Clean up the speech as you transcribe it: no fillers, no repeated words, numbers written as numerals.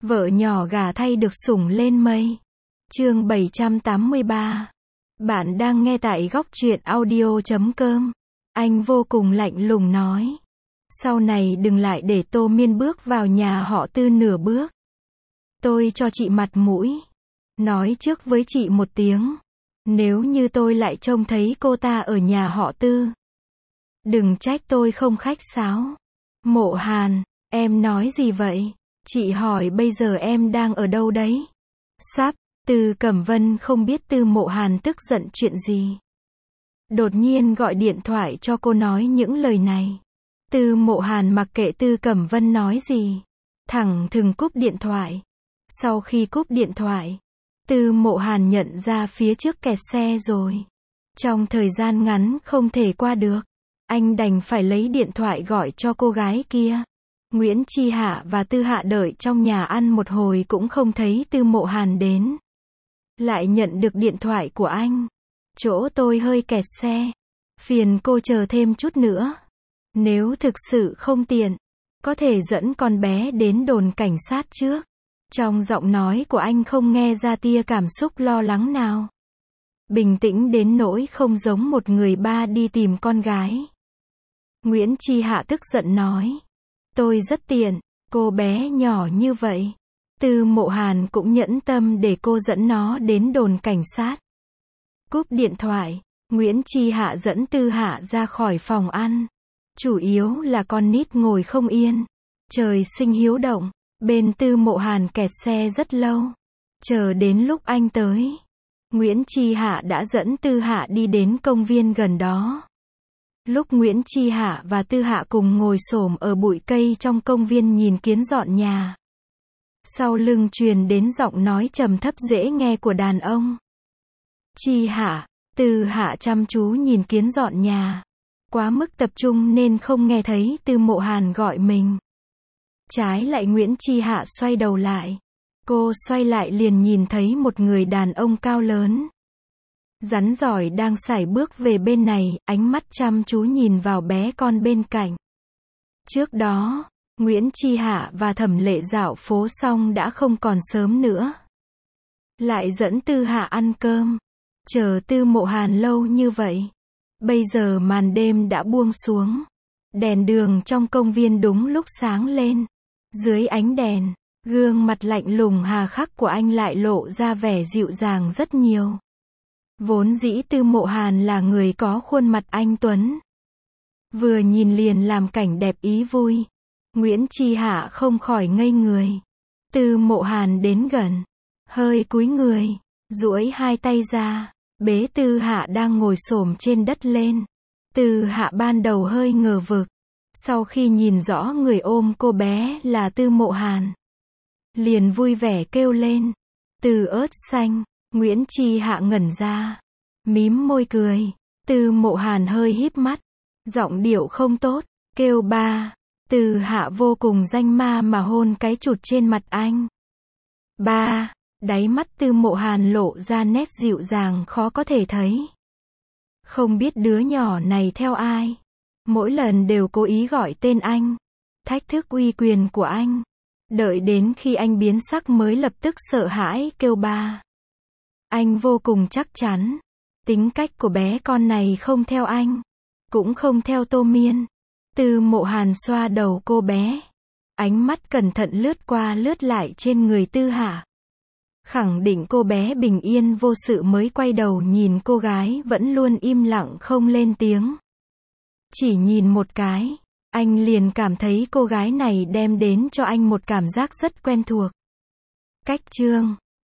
Vợ nhỏ gả thay được sủng lên mây. Chương 783. Bạn đang nghe tại góc truyện audio.com. Anh vô cùng lạnh lùng nói. Sau này đừng lại để Tô Miên bước vào nhà họ Tư nửa bước. Tôi cho chị mặt mũi. Nói trước với chị một tiếng. Nếu như tôi lại trông thấy cô ta ở nhà họ Tư, đừng trách tôi không khách sáo. Mộ Hàn, em nói gì vậy? Chị hỏi bây giờ em đang ở đâu đấy? Sắp, Tư Cẩm Vân không biết Tư Mộ Hàn tức giận chuyện gì. Đột nhiên gọi điện thoại cho cô nói những lời này. Tư Mộ Hàn mặc kệ Tư Cẩm Vân nói gì, thẳng thừng cúp điện thoại. Sau khi cúp điện thoại, Tư Mộ Hàn nhận ra phía trước kẹt xe rồi. Trong thời gian ngắn không thể qua được, anh đành phải lấy điện thoại gọi cho cô gái kia. Nguyễn Chi Hạ và Tư Hạ đợi trong nhà ăn một hồi cũng không thấy Tư Mộ Hàn đến. Lại nhận được điện thoại của anh. Chỗ tôi hơi kẹt xe. Phiền cô chờ thêm chút nữa. Nếu thực sự không tiện, có thể dẫn con bé đến đồn cảnh sát trước. Trong giọng nói của anh không nghe ra tia cảm xúc lo lắng nào. Bình tĩnh đến nỗi không giống một người ba đi tìm con gái. Nguyễn Chi Hạ tức giận nói. Tôi rất tiện, cô bé nhỏ như vậy. Tư Mộ Hàn cũng nhẫn tâm để cô dẫn nó đến đồn cảnh sát. Cúp điện thoại, Nguyễn Chi Hạ dẫn Tư Hạ ra khỏi phòng ăn. Chủ yếu là con nít ngồi không yên. Trời sinh hiếu động, bên Tư Mộ Hàn kẹt xe rất lâu. Chờ đến lúc anh tới, Nguyễn Chi Hạ đã dẫn Tư Hạ đi đến công viên gần đó. Lúc Nguyễn Chi Hạ và Tư Hạ cùng ngồi xổm ở bụi cây trong công viên nhìn kiến dọn nhà, sau lưng truyền đến giọng nói trầm thấp dễ nghe của đàn ông. Chi Hạ, Tư Hạ chăm chú nhìn kiến dọn nhà. Quá mức tập trung nên không nghe thấy Tư Mộ Hàn gọi mình. Trái lại Nguyễn Chi Hạ xoay đầu lại. Cô xoay lại liền nhìn thấy một người đàn ông cao lớn, rắn giỏi đang sải bước về bên này, ánh mắt chăm chú nhìn vào bé con bên cạnh. Trước đó, Nguyễn Chi Hạ và Thẩm Lệ dạo phố xong đã không còn sớm nữa. Lại dẫn Tư Hạ ăn cơm. Chờ Tư Mộ Hàn lâu như vậy. Bây giờ màn đêm đã buông xuống. Đèn đường trong công viên đúng lúc sáng lên. Dưới ánh đèn, gương mặt lạnh lùng hà khắc của anh lại lộ ra vẻ dịu dàng rất nhiều. Vốn dĩ Tư Mộ Hàn là người có khuôn mặt anh tuấn. Vừa nhìn liền làm cảnh đẹp ý vui. Nguyễn Chi Hạ không khỏi ngây người. Tư Mộ Hàn đến gần, hơi cúi người, duỗi hai tay ra, bế Tư Hạ đang ngồi xổm trên đất lên. Tư Hạ ban đầu hơi ngờ vực. Sau khi nhìn rõ người ôm cô bé là Tư Mộ Hàn, liền vui vẻ kêu lên. Từ ớt xanh. Nguyễn Chi Hạ ngẩn ra, mím môi cười. Tư Mộ Hàn hơi híp mắt, giọng điệu không tốt, kêu ba. Tư Hạ vô cùng danh ma mà hôn cái chụt trên mặt anh. Ba. Đáy mắt Tư Mộ Hàn lộ ra nét dịu dàng khó có thể thấy. Không biết đứa nhỏ này theo ai, mỗi lần đều cố ý gọi tên anh, thách thức uy quyền của anh. Đợi đến khi anh biến sắc mới lập tức sợ hãi kêu ba. Anh vô cùng chắc chắn, tính cách của bé con này không theo anh, cũng không theo Tô Miên. Tư Mộ Hàn xoa đầu cô bé, ánh mắt cẩn thận lướt qua lướt lại trên người Tư Hạ. Khẳng định cô bé bình yên vô sự mới quay đầu nhìn cô gái vẫn luôn im lặng không lên tiếng. Chỉ nhìn một cái, anh liền cảm thấy cô gái này đem đến cho anh một cảm giác rất quen thuộc. Cách chương